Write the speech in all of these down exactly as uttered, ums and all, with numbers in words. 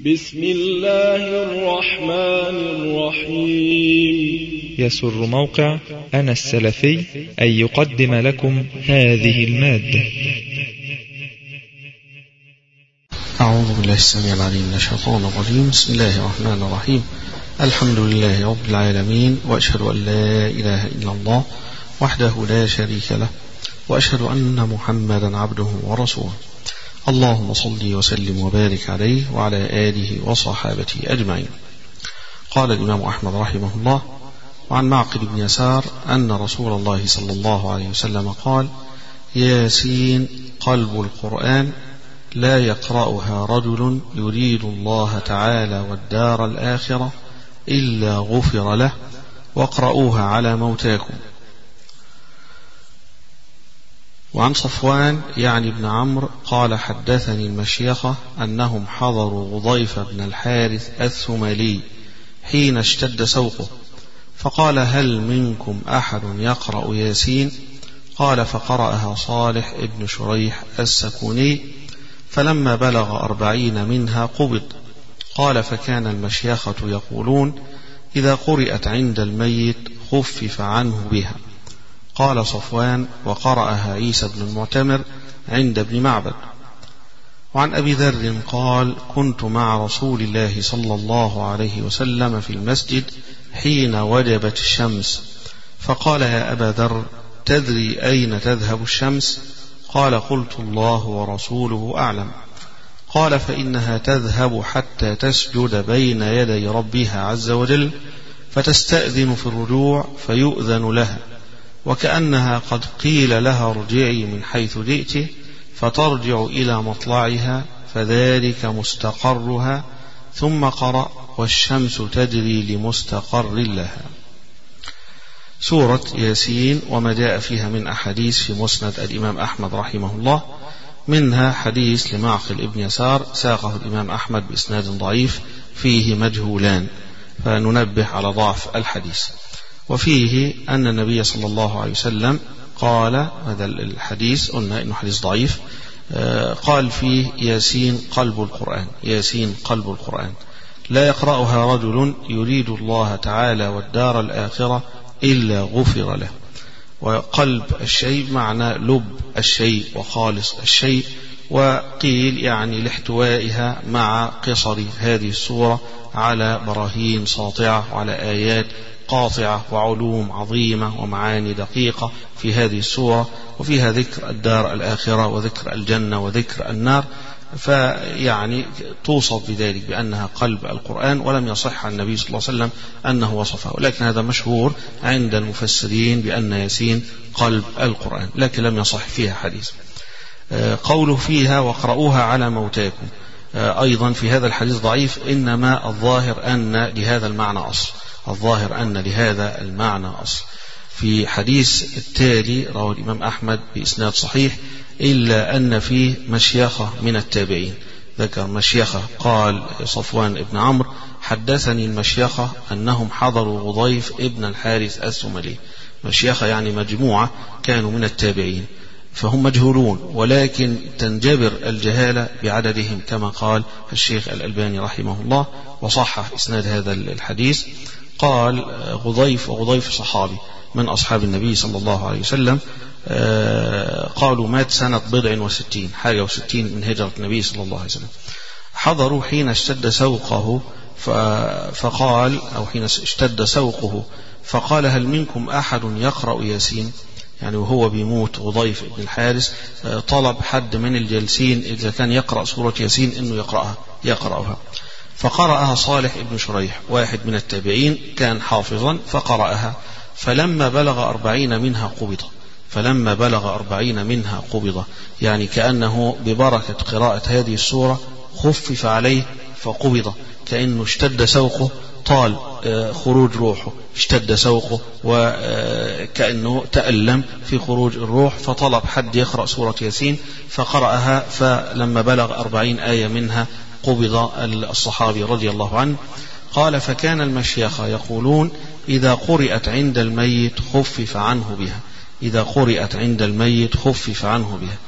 بسم الله الرحمن الرحيم. يسر موقع أنا السلفي أن يقدم لكم هذه المادة. أعوذ بالله السميع العليم من الشيطان الرجيم. بسم الله الرحمن الرحيم. الحمد لله رب العالمين، وأشهد أن لا إله إلا الله وحده لا شريك له، وأشهد أن محمدا عبده ورسوله. اللهم صل وسلم وبارك عليه وعلى آله وصحابته أجمعين. قال الإمام أحمد رحمه الله: وعن معقل بن يسار أن رسول الله صلى الله عليه وسلم قال: ياسين قلب القرآن، لا يقرأها رجل يريد الله تعالى والدار الآخرة إلا غفر له، واقرؤوها على موتاكم. وعن صفوان يعني ابن عمرو قال: حدثني المشيخة أنهم حضروا غضيف بن الحارث الثمالي حين اشتد سوقه، فقال: هل منكم أحد يقرأ ياسين؟ قال: فقرأها صالح ابن شريح السكوني، فلما بلغ أربعين منها قبض. قال: فكان المشيخة يقولون: إذا قرأت عند الميت خفف عنه بها. قال صفوان: وقرأها عيسى بن المعتمر عند ابن معبد. وعن أبي ذر قال: كنت مع رسول الله صلى الله عليه وسلم في المسجد حين وجبت الشمس، فقال: يا أبا ذر، تدري أين تذهب الشمس؟ قال: قلت: الله ورسوله أعلم. قال: فإنها تذهب حتى تسجد بين يدي ربها عز وجل، فتستأذن في الرجوع فيؤذن لها، وكأنها قد قيل لها ارجعي من حيث جئت، فترجع إلى مطلعها، فذلك مستقرها. ثم قرأ: والشمس تجري لمستقر لها. سورة ياسين وما جاء فيها من أحاديث في مسند الإمام أحمد رحمه الله، منها حديث لمعقل ابن يسار ساقه الإمام أحمد بإسناد ضعيف فيه مجهولان، فننبه على ضعف الحديث. وفيه أن النبي صلى الله عليه وسلم قال، هذا الحديث قلنا إنه حديث ضعيف، قال فيه: ياسين قلب القرآن، ياسين قلب القرآن، لا يقرأها رجل يريد الله تعالى والدار الآخرة إلا غفر له. وقلب الشيء معنى لب الشيء وخالص الشيء، وقيل يعني لاحتوائها مع قصر هذه السورة على براهين ساطعة وعلى آيات قاطعة وعلوم عظيمة ومعاني دقيقة في هذه السورة، وفيها ذكر الدار الآخرة وذكر الجنة وذكر النار، فيعني توصف بذلك بأنها قلب القرآن. ولم يصح عن النبي صلى الله عليه وسلم أنه وصفها، ولكن هذا مشهور عند المفسرين بأن ياسين قلب القرآن، لكن لم يصح فيها حديث. قوله فيها: واقرؤوها على موتاكم، أيضا في هذا الحديث ضعيف، إنما الظاهر أن لهذا المعنى أصل، الظاهر أن لهذا المعنى أصل. في حديث التالي رواه الإمام أحمد بإسناد صحيح، إلا أن فيه مشيخة من التابعين، ذكر مشيخة. قال صفوان ابن عمرو: حدثني المشيخة أنهم حضروا غضيف ابن الحارث الثمالي. مشيخة يعني مجموعة كانوا من التابعين، فهم مجهولون، ولكن تنجبر الجهالة بعددهم كما قال الشيخ الألباني رحمه الله، وصحح إسناد هذا الحديث. قال غضيف، وغضيف صحابي من أصحاب النبي صلى الله عليه وسلم، قالوا مات سنة بضع وستين، حاجة وستين من هجرة النبي صلى الله عليه وسلم. حضروا حين اشتد سوقه، فقال أو حين اشتد سوقه فقال: هل منكم أحد يقرأ ياسين؟ يعني وهو بيموت غضيف بن الحارث طلب حد من الجالسين إذا كان يقرأ سورة ياسين إنه يقرأها يقرأها فقرأها صالح ابن شريح، واحد من التابعين كان حافظا، فقرأها، فلما بلغ أربعين منها قبضة، فلما بلغ أربعين منها قبضة، يعني كأنه ببركة قراءة هذه السورة خفف عليه فقبض، كأنه اشتد سوقه، طال خروج روحه، اشتد سوقه وكأنه تألم في خروج الروح، فطلب حد يقرأ سورة ياسين فقرأها، فلما بلغ أربعين آية منها قبض الصحابي رضي الله عنه. قال: فكان المشيخة يقولون: إذا قرأت عند الميت خفف عنه بها، إذا قرأت عند الميت خفف عنه بها.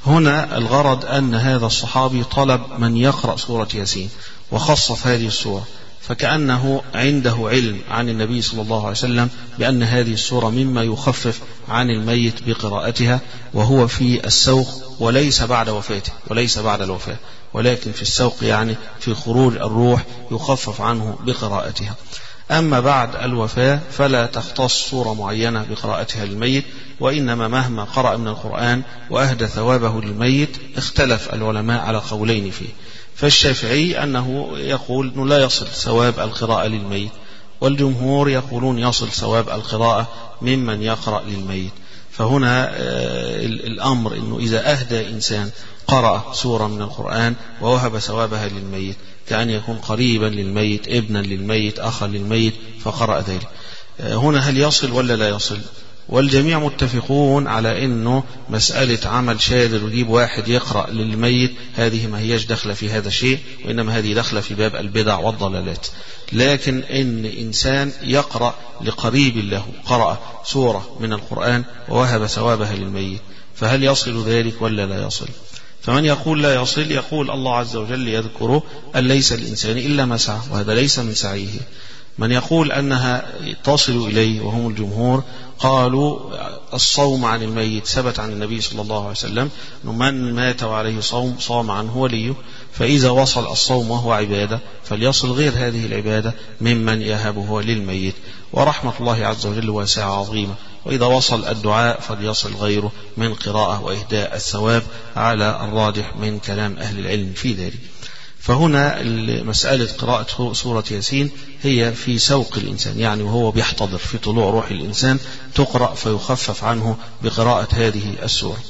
هنا الغرض أن هذا الصحابي طلب من يقرأ سورة ياسين وخصص هذه السورة، فكأنه عنده علم عن النبي صلى الله عليه وسلم بأن هذه السورة مما يخفف عن الميت بقراءتها، وهو في السوق وليس بعد وفاته وليس بعد الوفاة، ولكن في السوق يعني في خروج الروح يخفف عنه بقراءتها. أما بعد الوفاة فلا تختص سورة معينة بقراءتها للميت، وإنما مهما قرأ من القرآن وأهدى ثوابه للميت اختلف العلماء على قولين فيه. فالشافعي أنه يقول أنه لا يصل ثواب القراءة للميت، والجمهور يقولون يصل ثواب القراءة ممن يقرأ للميت. فهنا الأمر أنه إذا أهدى إنسان قرأ سورة من القرآن ووهب ثوابها للميت كأن يكون قريبا للميت، ابنا للميت، أخا للميت، فقرأ ذلك، هنا هل يصل ولا لا يصل؟ والجميع متفقون على أنه مسألة عمل شاذ ويجيب واحد يقرأ للميت هذه ما هيش دخل في هذا الشيء، وإنما هذه دخل في باب البدع والضلالات. لكن إن إنسان يقرأ لقريب له، قرأ سورة من القرآن ووهب ثوابها للميت، فهل يصل ذلك ولا لا يصل؟ فمن يقول لا يصل يقول الله عز وجل يذكره أن ليس الإنسان إلا ما سعى، وهذا ليس من سعيه. من يقول أنها تصل إليه وهم الجمهور قالوا الصوم عن الميت ثبت عن النبي صلى الله عليه وسلم أنه من مات وعليه صوم صام عنه وليه، فإذا وصل الصوم وهو عبادة فليصل غير هذه العبادة ممن يهبه للميت، ورحمة الله عز وجل واسعة عظيمة، وإذا وصل الدعاء فليصل غيره من قراءة وإهداء الثواب على الراجح من كلام أهل العلم في ذلك. فهنا مسألة قراءة سورة ياسين هي في سوق الإنسان، يعني وهو بيحتضر في طلوع روح الإنسان تقرأ فيخفف عنه بقراءة هذه السورة.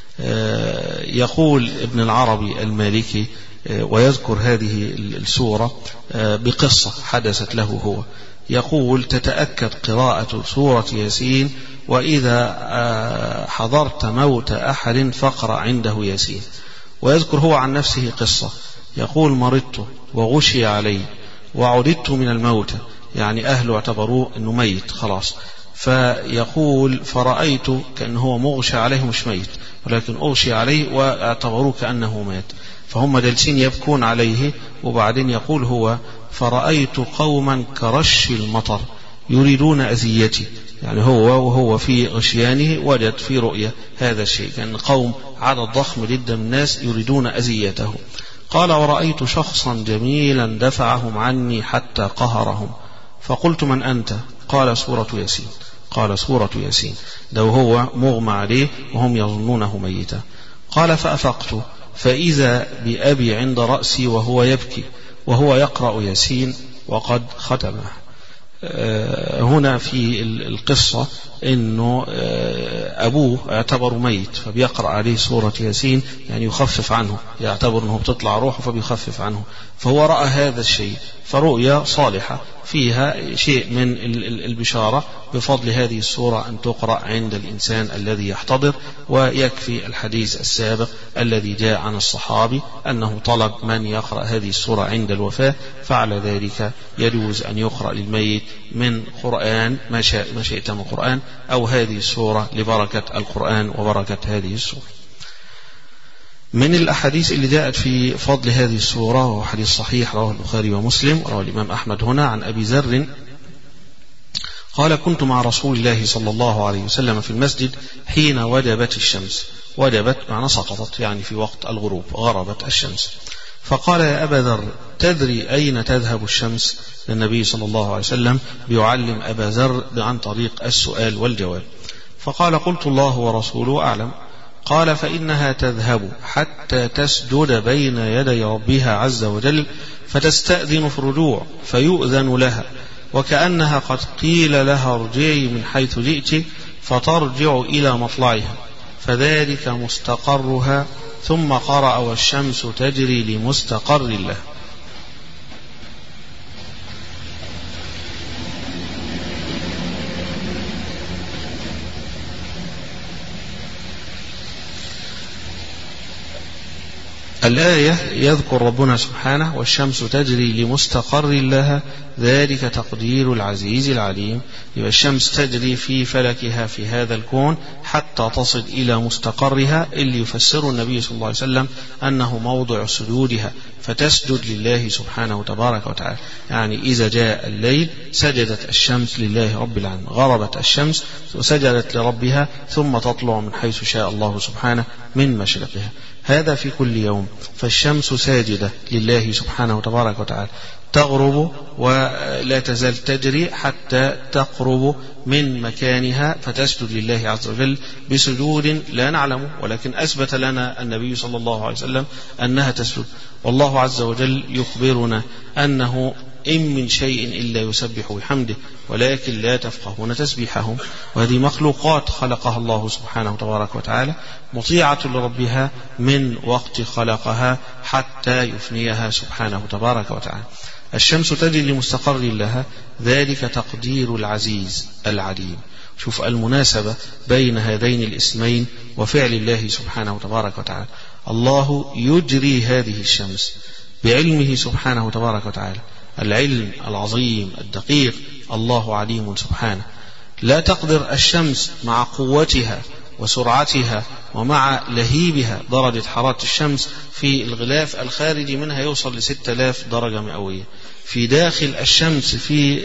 يقول ابن العربي المالكي ويذكر هذه السورة بقصة حدثت له هو، يقول تتأكد قراءة سورة ياسين وإذا حضرت موت أحد فاقرأ عنده ياسين. ويذكر هو عن نفسه قصة، يقول مرضت وغشي علي وعددت من الموت، يعني أهله اعتبروه أنه ميت خلاص، فيقول فرأيت كأنه هو مغشى عليه مش ميت ولكن أغشي عليه واعتبروه كأنه مات، فهم جالسين يبكون عليه. وبعدين يقول هو فرأيت قوما كرش المطر يريدون أذيتي، يعني هو وهو في غشيانه وجد في رؤية هذا الشيء، كان قوم عدد ضخم جدا من الناس يريدون أذيته. قال ورأيت شخصا جميلا دفعهم عني حتى قهرهم، فقلت من أنت؟ قال سورة ياسين. قال سورة ياسين، لو هو مغمى عليه وهم يظنونه ميتا. قال فأفقت فإذا بأبي عند رأسي وهو يبكي وهو يقرأ ياسين وقد ختمه. هنا في القصة إنه أبوه اعتبر ميت فبيقرأ عليه سورة ياسين، يعني يخفف عنه، يعتبر أنه بتطلع روحه فبيخفف عنه، فهو رأى هذا الشيء فرؤيا صالحة فيها شيء من البشارة بفضل هذه السورة أن تقرأ عند الإنسان الذي يحتضر. ويكفي الحديث السابق الذي جاء عن الصحابي أنه طلب من يقرأ هذه السورة عند الوفاة، فعلى ذلك يجوز أن يقرأ للميت من قرآن ما شئت من قرآن أو هذه السورة لبركة القرآن وبركة هذه السورة. من الأحاديث اللي جاءت في فضل هذه السورة وهو حديث صحيح رواه البخاري ومسلم ورواه الإمام أحمد هنا عن أبي ذر قال كنت مع رسول الله صلى الله عليه وسلم في المسجد حين وجبت الشمس، وجبت معنى سقطت، يعني في وقت الغروب غربت الشمس، فقال يا أبا ذر تدري أين تذهب الشمس؟ النبي صلى الله عليه وسلم بيعلم أبا ذر عن طريق السؤال والجواب، فقال قلت الله ورسوله أعلم. قال فإنها تذهب حتى تسجد بين يدي ربها عز وجل فتستأذن في الرجوع فيؤذن لها، وكأنها قد قيل لها ارجعي من حيث جئت فترجع إلى مطلعها، فذلك مستقرها. ثم قرأ والشمس تجري لمستقر لها. الآية يذكر ربنا سبحانه والشمس تجري لمستقر لها ذلك تقدير العزيز العليم، يبقى الشمس تجري في فلكها في هذا الكون حتى تصل إلى مستقرها اللي يفسر النبي صلى الله عليه وسلم أنه موضع سجودها، فتسجد لله سبحانه تبارك وتعالى. يعني إذا جاء الليل سجدت الشمس لله رب العالمين، غربت الشمس وسجدت لربها ثم تطلع من حيث شاء الله سبحانه من مشرقها. هذا في كل يوم، فالشمس ساجدة لله سبحانه تبارك وتعالى، تغرب ولا تزال تجري حتى تقرب من مكانها فتسجد لله عز وجل بسجود لا نعلمه، ولكن أثبت لنا النبي صلى الله عليه وسلم أنها تسجد. والله عز وجل يخبرنا أنه إن من شيء إلا يسبح بحمده ولكن لا تفقهون تسبيحهم. وهذه مخلوقات خلقها الله سبحانه تبارك وتعالى مطيعة لربها من وقت خلقها حتى يفنيها سبحانه تبارك وتعالى. الشمس تجري لمستقر لها، ذلك تقدير العزيز العليم. شوف المناسبة بين هذين الاسمين وفعل الله سبحانه تبارك وتعالى. الله يجري هذه الشمس بعلمه سبحانه تبارك وتعالى، العلم العظيم الدقيق، الله عليم سبحانه. لا تقدر الشمس مع قوتها وسرعتها ومع لهيبها، درجة حرارة الشمس في الغلاف الخارجي منها يوصل لستة آلاف درجة مئوية، في داخل الشمس في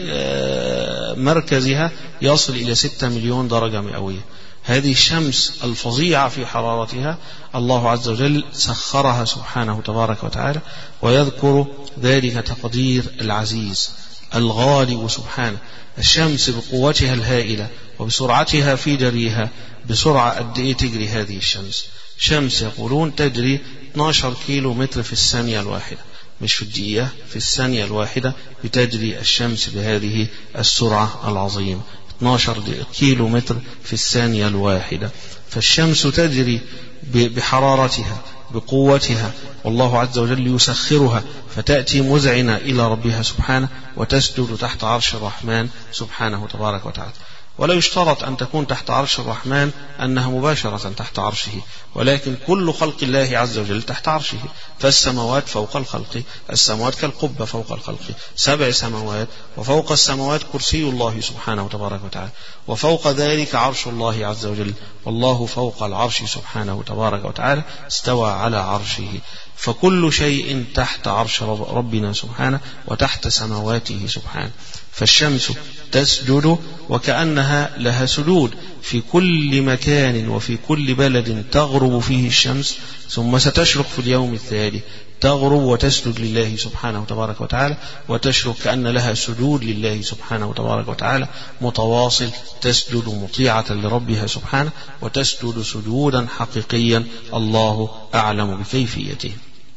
مركزها يصل إلى ستة مليون درجة مئوية. هذه الشمس الفظيعة في حرارتها الله عز وجل سخرها سبحانه تبارك وتعالى، ويذكر ذلك تقدير العزيز الغالب سبحانه. الشمس بقوتها الهائلة وبسرعتها في جريها، بسرعة قد إيه تجري هذه الشمس؟ شمس يقولون تجري اثني عشر كيلو متر في الثانية الواحدة، مش في الدقيقة، في الثانية الواحدة بتجري الشمس بهذه السرعة العظيمة، اثني عشر كيلو متر في الثانية الواحدة. فالشمس تجري بحرارتها بقوتها، والله عز وجل يسخرها فتأتي مذعنة إلى ربها سبحانه وتسجد تحت عرش الرحمن سبحانه تبارك وتعالى. ولا يشترط أن تكون تحت عرش الرحمن أنها مباشرة تحت عرشه، ولكن كل خلق الله عز وجل تحت عرشه. فالسماوات فوق الخلق، السماوات كالقبة فوق الخلق، سبع سماوات، وفوق السماوات كرسي الله سبحانه تبارك وتعالى، وفوق ذلك عرش الله عز وجل، والله فوق العرش سبحانه تبارك وتعالى استوى على عرشه. فكل شيء تحت عرش ربنا سبحانه وتحت سماواته سبحانه. فالشمس تسجد وكأنها لها سجود في كل مكان وفي كل بلد تغرب فيه الشمس، ثم ستشرق في اليوم التالي، تغرب وتسجد لله سبحانه تبارك وتعالى، وتشرق كأن لها سجود لله سبحانه تبارك وتعالى متواصل، تسجد مطيعة لربها سبحانه، وتسجد سجودا حقيقيا الله أعلم بكيفيته.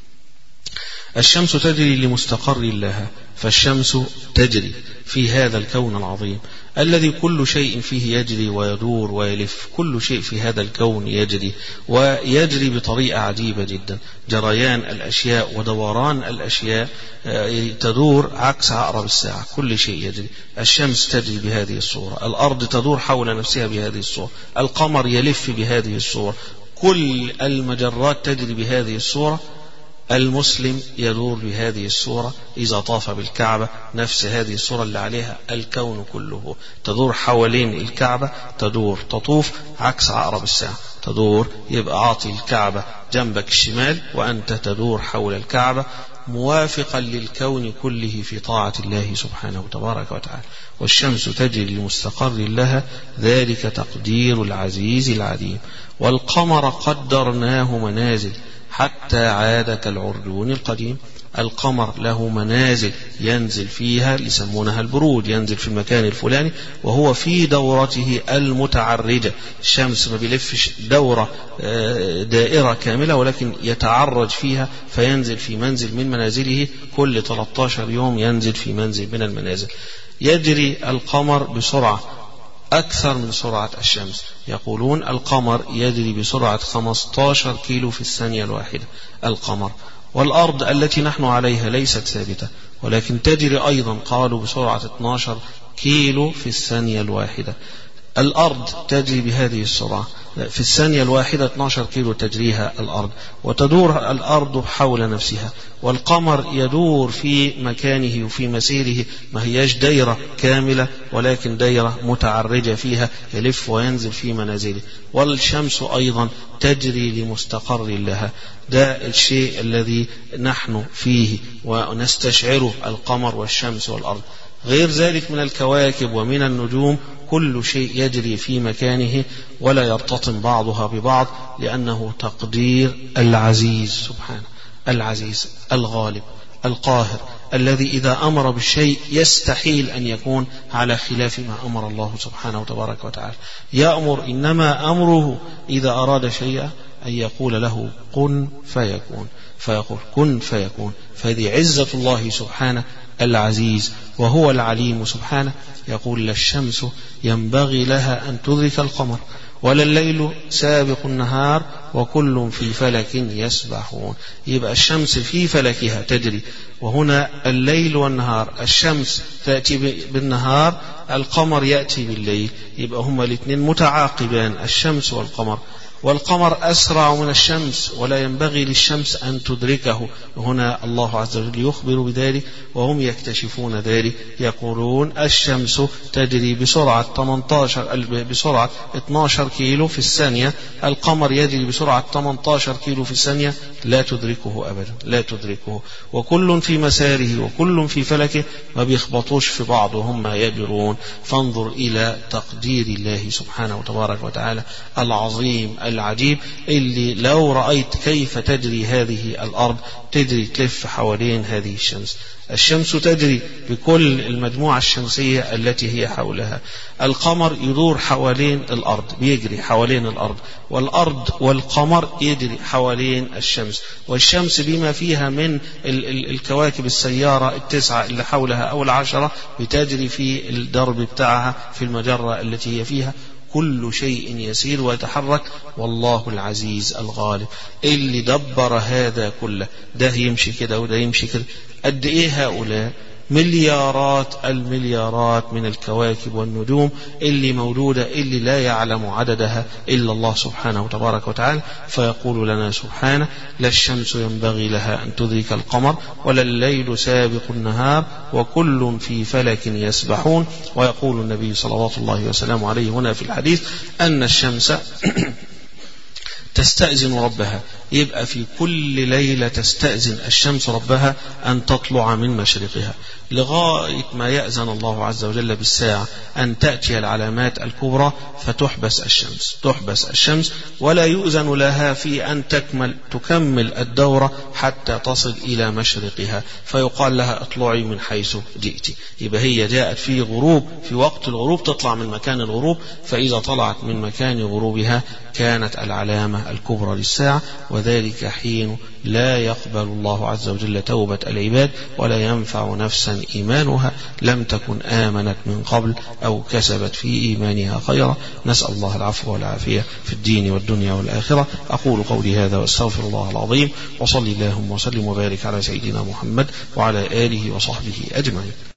الشمس تجري لمستقر لها، فالشمس تجري في هذا الكون العظيم الذي كل شيء فيه يجري ويدور ويلف، كل شيء في هذا الكون يجري ويجري بطريقة عجيبة جدا. جريان الأشياء ودوران الأشياء تدور عكس عقرب الساعة، كل شيء يجري. الشمس تجري بهذه الصورة، الأرض تدور حول نفسها بهذه الصورة، القمر يلف بهذه الصورة، كل المجرات تجري بهذه الصورة. المسلم يدور بهذه الصورة إذا طاف بالكعبة، نفس هذه الصورة اللي عليها الكون كله، تدور حوالين الكعبة، تدور تطوف عكس عقرب الساعة، تدور يبقى عاطي الكعبة جنبك الشمال وأنت تدور حول الكعبة موافقا للكون كله في طاعة الله سبحانه تبارك وتعالى. والشمس تجري لمستقر لها، ذلك تقدير العزيز العليم. والقمر قدرناه منازل حتى عاد كالعرجون القديم. القمر له منازل ينزل فيها يسمونها البروج، ينزل في المكان الفلاني وهو في دورته المتعرجة. الشمس ما بيلفش دورة دائرة كاملة، ولكن يتعرج فيها فينزل في منزل من منازله، كل ثلاثة عشر يوم ينزل في منزل من المنازل. يجري القمر بسرعة أكثر من سرعة الشمس، يقولون القمر يجري بسرعة خمسة عشر كيلو في الثانية الواحدة القمر. والأرض التي نحن عليها ليست ثابتة، ولكن تجري أيضا قالوا بسرعة اثني عشر كيلو في الثانية الواحدة. الأرض تجري بهذه السرعة. في الثانية الواحدة اثني عشر كيلو تجريها الأرض، وتدور الأرض حول نفسها، والقمر يدور في مكانه وفي مسيره، ما هياش دايرة كاملة ولكن دايرة متعرجة فيها يلف وينزل في منازله، والشمس أيضا تجري لمستقر لها. ده الشيء الذي نحن فيه ونستشعره، القمر والشمس والأرض. غير ذلك من الكواكب ومن النجوم كل شيء يجري في مكانه ولا يرتطم بعضها ببعض، لأنه تقدير العزيز سبحانه، العزيز الغالب القاهر، الذي إذا أمر بالشيء يستحيل أن يكون على خلاف ما أمر الله سبحانه وتبارك وتعالى. يأمر، إنما أمره إذا أراد شيئا أن يقول له كن فيكون، فيقول كن فيكون. فهذه عزة الله سبحانه العزيز، وهو العليم سبحانه. يقول لا الشمس ينبغي لها أن تدرك القمر ولا الليل سابق النهار وكل في فلك يسبحون. يبقى الشمس في فلكها تجري، وهنا الليل والنهار، الشمس تأتي بالنهار، القمر يأتي بالليل، يبقى هما الاثنين متعاقبان، الشمس والقمر. والقمر أسرع من الشمس ولا ينبغي للشمس أن تدركه. هنا الله عز وجل يخبر بذلك وهم يكتشفون ذلك، يقولون الشمس تجري بسرعة ثمانية عشر بسرعة اثني عشر كيلو في الثانية، القمر يجري بسرعة ثمانية عشر كيلو في الثانية، لا تدركه أبدا، لا تدركه. وكل في مساره وكل في فلكه، ما بيخبطوش في بعض وهم يجرون. فانظر إلى تقدير الله سبحانه وتبارك وتعالى العظيم العجيب، اللي لو رأيت كيف تجري هذه الأرض، تجري تلف حوالين هذه الشمس. الشمس تجري بكل المجموعة الشمسية التي هي حولها. القمر يدور حوالين الأرض، بيجري حوالين الأرض، والأرض والقمر يجري حوالين الشمس، والشمس بما فيها من الكواكب السيارة التسعة اللي حولها أو العشرة بتجري في الدرب بتاعها في المجرة التي هي فيها. كل شيء يسير ويتحرك، والله العزيز الغالب اللي دبر هذا كله. ده يمشي كده وده يمشي كده. قد ايه هؤلاء؟ مليارات المليارات من الكواكب والنجوم اللي موجودة، اللي لا يعلم عددها إلا الله سبحانه وتبارك وتعالى. فيقول لنا سبحانه لا الشمس ينبغي لها أن تدرك القمر ولا الليل سابق النهار وكل في فلك يسبحون. ويقول النبي صلوات الله وسلامه عليه هنا في الحديث أن الشمس تستأذن ربها، يبقى في كل ليلة تستأذن الشمس ربها أن تطلع من مشرقها، لغاية ما يأذن الله عز وجل بالساعة أن تأتي العلامات الكبرى فتحبس الشمس، تحبس الشمس ولا يؤذن لها في أن تكمل تكمل الدورة حتى تصل إلى مشرقها، فيقال لها اطلعي من حيث جئت. يبقى هي جاءت في غروب، في وقت الغروب تطلع من مكان الغروب، فإذا طلعت من مكان غروبها كانت العلامة الكبرى للساعة، وذلك حين لا يقبل الله عز وجل توبة العباد ولا ينفع نفسا إيمانها لم تكن آمنت من قبل أو كسبت في إيمانها خيرا. نسأل الله العفو والعافية في الدين والدنيا والآخرة. أقول قولي هذا واستغفر الله العظيم، وصلي اللهم وسلم وبارك على سيدنا محمد وعلى آله وصحبه أجمعين.